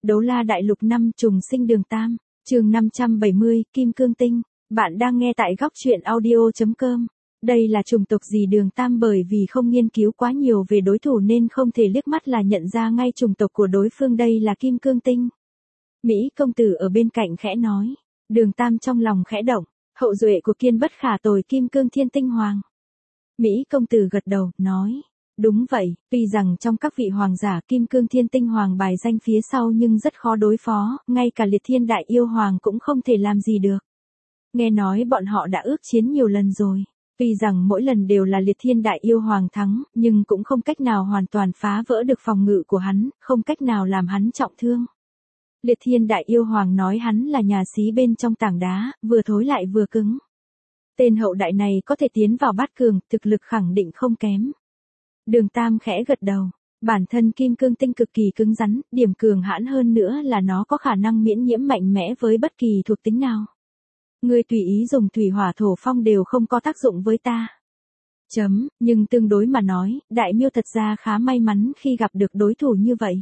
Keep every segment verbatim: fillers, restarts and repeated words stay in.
Đấu la đại lục năm trùng sinh đường Tam, chương năm trăm bảy mươi, Kim Cương Tinh. Bạn đang nghe tại góc truyện audio.com. Đây là chủng tộc gì đường Tam, bởi vì không nghiên cứu quá nhiều về đối thủ nên không thể liếc mắt là nhận ra ngay chủng tộc của đối phương đây là Kim Cương Tinh. Mỹ công tử ở bên cạnh khẽ nói. Đường Tam trong lòng khẽ động, hậu duệ của Kiên bất khả tồi Kim Cương Thiên Tinh Hoàng. Mỹ công tử gật đầu, nói. Đúng vậy, tuy rằng trong các vị hoàng giả Kim Cương Thiên Tinh Hoàng bài danh phía sau nhưng rất khó đối phó, ngay cả Liệt Thiên Đại Yêu Hoàng cũng không thể làm gì được. Nghe nói bọn họ đã ước chiến nhiều lần rồi. Tuy rằng mỗi lần đều là Liệt Thiên Đại Yêu Hoàng thắng, nhưng cũng không cách nào hoàn toàn phá vỡ được phòng ngự của hắn, không cách nào làm hắn trọng thương. Liệt Thiên Đại Yêu Hoàng nói hắn là nhà xí bên trong tảng đá, vừa thối lại vừa cứng. Tên hậu đại này có thể tiến vào bát cường, thực lực khẳng định không kém. Đường Tam khẽ gật đầu, bản thân Kim Cương Tinh cực kỳ cứng rắn, điểm cường hãn hơn nữa là nó có khả năng miễn nhiễm mạnh mẽ với bất kỳ thuộc tính nào. Ngươi tùy ý dùng thủy hỏa thổ phong đều không có tác dụng với ta. Chấm, nhưng tương đối mà nói, Đại Miêu thật ra khá may mắn khi gặp được đối thủ như vậy.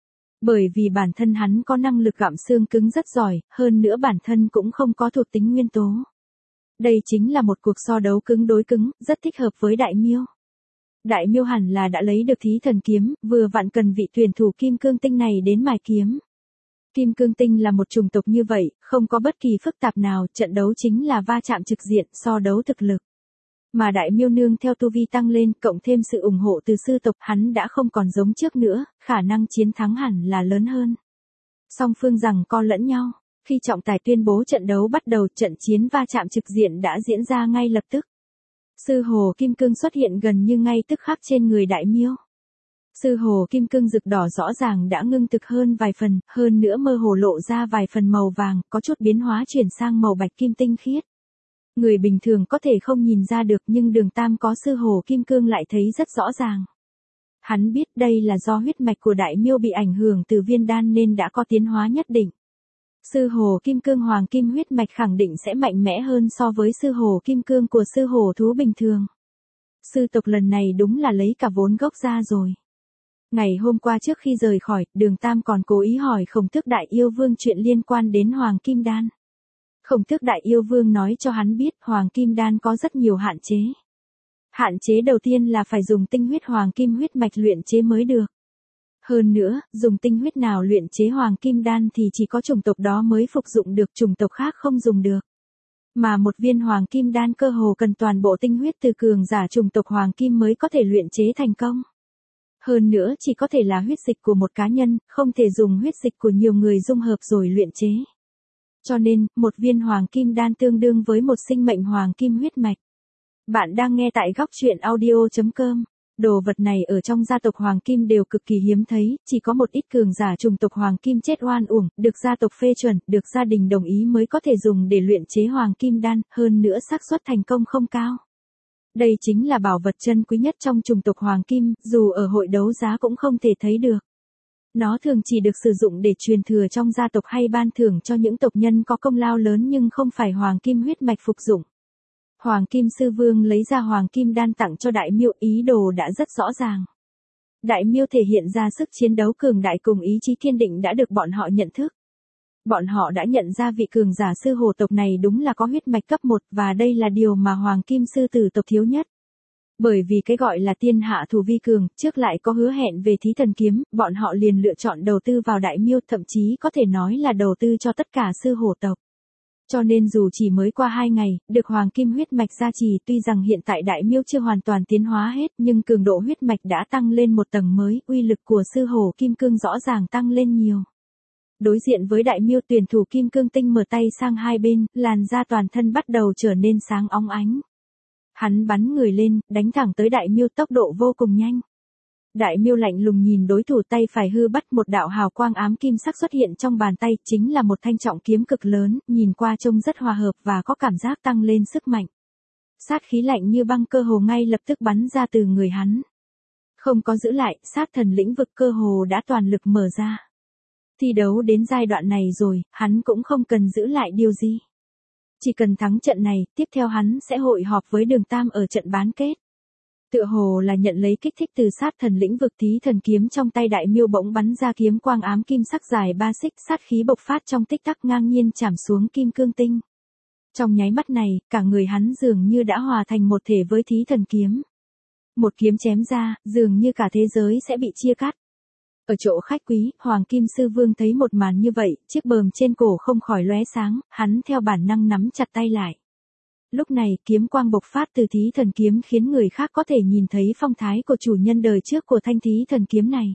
Bởi vì bản thân hắn có năng lực gặm xương cứng rất giỏi, hơn nữa bản thân cũng không có thuộc tính nguyên tố. Đây chính là một cuộc so đấu cứng đối cứng, rất thích hợp với Đại Miêu. Đại Miêu hẳn là đã lấy được thí thần kiếm, vừa vặn cần vị tuyển thủ Kim Cương Tinh này đến mài kiếm. Kim Cương Tinh là một chủng tộc như vậy, không có bất kỳ phức tạp nào, trận đấu chính là va chạm trực diện, so đấu thực lực. Mà Đại Miêu nương theo tu vi tăng lên, cộng thêm sự ủng hộ từ sư tộc, hắn đã không còn giống trước nữa, khả năng chiến thắng hẳn là lớn hơn. Song phương giằng co lẫn nhau, khi trọng tài tuyên bố trận đấu bắt đầu, trận chiến va chạm trực diện đã diễn ra ngay lập tức. Sư hồ kim cương xuất hiện gần như ngay tức khắc trên người Đại Miêu. Sư hồ kim cương rực đỏ rõ ràng đã ngưng thực hơn vài phần, hơn nữa mơ hồ lộ ra vài phần màu vàng, có chút biến hóa chuyển sang màu bạch kim tinh khiết. Người bình thường có thể không nhìn ra được nhưng đường Tam có sư hồ kim cương lại thấy rất rõ ràng. Hắn biết đây là do huyết mạch của Đại Miêu bị ảnh hưởng từ viên đan nên đã có tiến hóa nhất định. Sư hồ kim cương hoàng kim huyết mạch khẳng định sẽ mạnh mẽ hơn so với sư hồ kim cương của sư hồ thú bình thường. Sư tộc lần này đúng là lấy cả vốn gốc ra rồi. Ngày hôm qua trước khi rời khỏi, đường Tam còn cố ý hỏi Khổng Tước Đại Yêu Vương chuyện liên quan đến Hoàng Kim Đan. Khổng Tước Đại Yêu Vương nói cho hắn biết Hoàng Kim Đan có rất nhiều hạn chế. Hạn chế đầu tiên là phải dùng tinh huyết Hoàng Kim huyết mạch luyện chế mới được. Hơn nữa, dùng tinh huyết nào luyện chế Hoàng Kim Đan thì chỉ có chủng tộc đó mới phục dụng được, chủng tộc khác không dùng được. Mà một viên Hoàng Kim Đan cơ hồ cần toàn bộ tinh huyết từ cường giả chủng tộc Hoàng Kim mới có thể luyện chế thành công. Hơn nữa chỉ có thể là huyết dịch của một cá nhân, không thể dùng huyết dịch của nhiều người dung hợp rồi luyện chế. Cho nên, một viên Hoàng Kim Đan tương đương với một sinh mệnh Hoàng Kim huyết mạch. Bạn đang nghe tại góc truyện audio.com. Đồ vật này ở trong gia tộc Hoàng Kim đều cực kỳ hiếm thấy, chỉ có một ít cường giả chủng tộc Hoàng Kim chết oan uổng, được gia tộc phê chuẩn, được gia đình đồng ý mới có thể dùng để luyện chế Hoàng Kim Đan, hơn nữa xác suất thành công không cao. Đây chính là bảo vật chân quý nhất trong chủng tộc Hoàng Kim, dù ở hội đấu giá cũng không thể thấy được. Nó thường chỉ được sử dụng để truyền thừa trong gia tộc hay ban thưởng cho những tộc nhân có công lao lớn nhưng không phải Hoàng Kim huyết mạch phục dụng. Hoàng Kim Sư Vương lấy ra Hoàng Kim Đan tặng cho Đại Miêu, ý đồ đã rất rõ ràng. Đại Miêu thể hiện ra sức chiến đấu cường đại cùng ý chí kiên định đã được bọn họ nhận thức. Bọn họ đã nhận ra vị cường giả sư hồ tộc này đúng là có huyết mạch cấp một và đây là điều mà Hoàng Kim Sư Tử tộc thiếu nhất. Bởi vì cái gọi là tiên hạ thủ vi cường, trước lại có hứa hẹn về thí thần kiếm, bọn họ liền lựa chọn đầu tư vào Đại Miêu, thậm chí có thể nói là đầu tư cho tất cả sư hồ tộc. Cho nên dù chỉ mới qua hai ngày, được Hoàng Kim huyết mạch gia trì, tuy rằng hiện tại Đại Miêu chưa hoàn toàn tiến hóa hết nhưng cường độ huyết mạch đã tăng lên một tầng mới, uy lực của sư hồ Kim Cương rõ ràng tăng lên nhiều. Đối diện với Đại Miêu, tuyển thủ Kim Cương Tinh mở tay sang hai bên, làn da toàn thân bắt đầu trở nên sáng óng ánh. Hắn bắn người lên, đánh thẳng tới Đại Miêu, tốc độ vô cùng nhanh. Đại Miêu lạnh lùng nhìn đối thủ, tay phải hư bắt một đạo hào quang ám kim sắc xuất hiện trong bàn tay, chính là một thanh trọng kiếm cực lớn, nhìn qua trông rất hòa hợp và có cảm giác tăng lên sức mạnh. Sát khí lạnh như băng cơ hồ ngay lập tức bắn ra từ người hắn. Không có giữ lại, sát thần lĩnh vực cơ hồ đã toàn lực mở ra. Thi đấu đến giai đoạn này rồi, hắn cũng không cần giữ lại điều gì. Chỉ cần thắng trận này, tiếp theo hắn sẽ hội họp với đường Tam ở trận bán kết. Tựa hồ là nhận lấy kích thích từ sát thần lĩnh vực, Thí Thần kiếm trong tay Đại Miêu bỗng bắn ra kiếm quang ám kim sắc dài ba xích, sát khí bộc phát trong tích tắc ngang nhiên chạm xuống kim cương tinh. Trong nháy mắt này, cả người hắn dường như đã hòa thành một thể với Thí Thần kiếm. Một kiếm chém ra, dường như cả thế giới sẽ bị chia cắt. Ở chỗ khách quý, Hoàng Kim Sư Vương thấy một màn như vậy, chiếc bờm trên cổ không khỏi lóe sáng, hắn theo bản năng nắm chặt tay lại. Lúc này, kiếm quang bộc phát từ Thí Thần kiếm khiến người khác có thể nhìn thấy phong thái của chủ nhân đời trước của thanh Thí Thần kiếm này.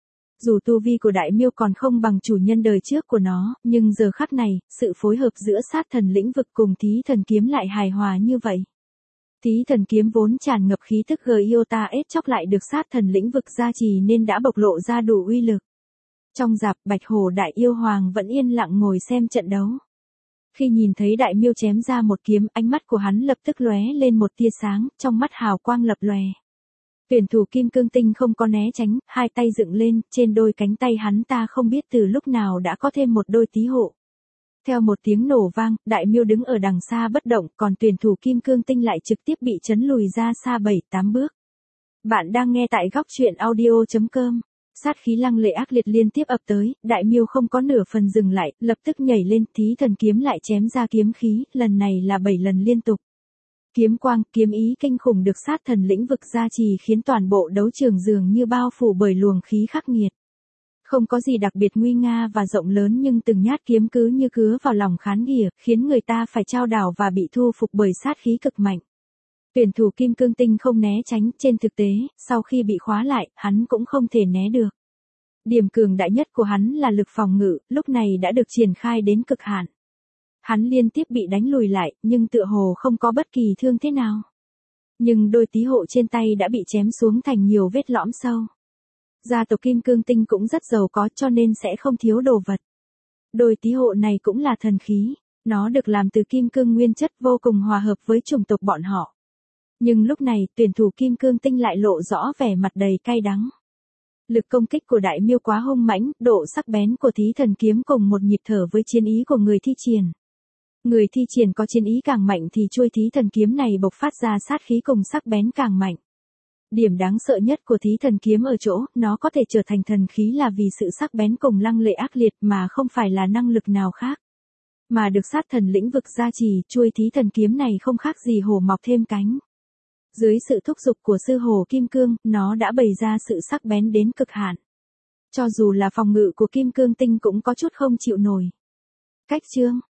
Dù tu vi của Đại Miêu còn không bằng chủ nhân đời trước của nó, nhưng giờ khắc này, sự phối hợp giữa sát thần lĩnh vực cùng Thí Thần kiếm lại hài hòa như vậy. Thí Thần kiếm vốn tràn ngập khí tức Giota ết chóc lại được sát thần lĩnh vực gia trì nên đã bộc lộ ra đủ uy lực. Trong dạp, Bạch Hổ Đại Yêu Hoàng vẫn yên lặng ngồi xem trận đấu. Khi nhìn thấy Đại Miêu chém ra một kiếm, ánh mắt của hắn lập tức lóe lên một tia sáng, trong mắt hào quang lập lòe. Tuyển thủ Kim Cương Tinh không có né tránh, hai tay dựng lên, trên đôi cánh tay hắn ta không biết từ lúc nào đã có thêm một đôi tí hộ. Theo một tiếng nổ vang, Đại Miêu đứng ở đằng xa bất động, còn tuyển thủ Kim Cương Tinh lại trực tiếp bị chấn lùi ra xa bảy tám bước. Bạn đang nghe tại góc truyện audio chấm com. Sát khí lăng lệ ác liệt liên tiếp ập tới, Đại Miêu không có nửa phần dừng lại, lập tức nhảy lên, Thí Thần kiếm lại chém ra kiếm khí, lần này là bảy lần liên tục. Kiếm quang, kiếm ý kinh khủng được sát thần lĩnh vực gia trì khiến toàn bộ đấu trường dường như bao phủ bởi luồng khí khắc nghiệt. Không có gì đặc biệt nguy nga và rộng lớn nhưng từng nhát kiếm cứ như cứa vào lòng khán ghìa, khiến người ta phải chao đảo và bị thu phục bởi sát khí cực mạnh. Tuyển thủ Kim Cương Tinh không né tránh, trên thực tế, sau khi bị khóa lại, hắn cũng không thể né được. Điểm cường đại nhất của hắn là lực phòng ngự, lúc này đã được triển khai đến cực hạn. Hắn liên tiếp bị đánh lùi lại, nhưng tựa hồ không có bất kỳ thương thế nào. Nhưng đôi tí hộ trên tay đã bị chém xuống thành nhiều vết lõm sâu. Gia tộc Kim Cương Tinh cũng rất giàu có cho nên sẽ không thiếu đồ vật. Đôi tí hộ này cũng là thần khí, nó được làm từ kim cương nguyên chất vô cùng hòa hợp với chủng tộc bọn họ. Nhưng lúc này, tuyển thủ Kim Cương Tinh lại lộ rõ vẻ mặt đầy cay đắng. Lực công kích của Đại Miêu quá hung mãnh, độ sắc bén của Thí Thần kiếm cùng một nhịp thở với chiến ý của người thi triển. Người thi triển có chiến ý càng mạnh thì chuôi Thí Thần kiếm này bộc phát ra sát khí cùng sắc bén càng mạnh. Điểm đáng sợ nhất của Thí Thần kiếm ở chỗ, nó có thể trở thành thần khí là vì sự sắc bén cùng lăng lệ ác liệt mà không phải là năng lực nào khác. Mà được sát thần lĩnh vực gia trì, chuôi Thí Thần kiếm này không khác gì hổ mọc thêm cánh. Dưới sự thúc giục của sư hổ Kim Cương, nó đã bày ra sự sắc bén đến cực hạn. Cho dù là phòng ngự của Kim Cương Tinh cũng có chút không chịu nổi. Cách chương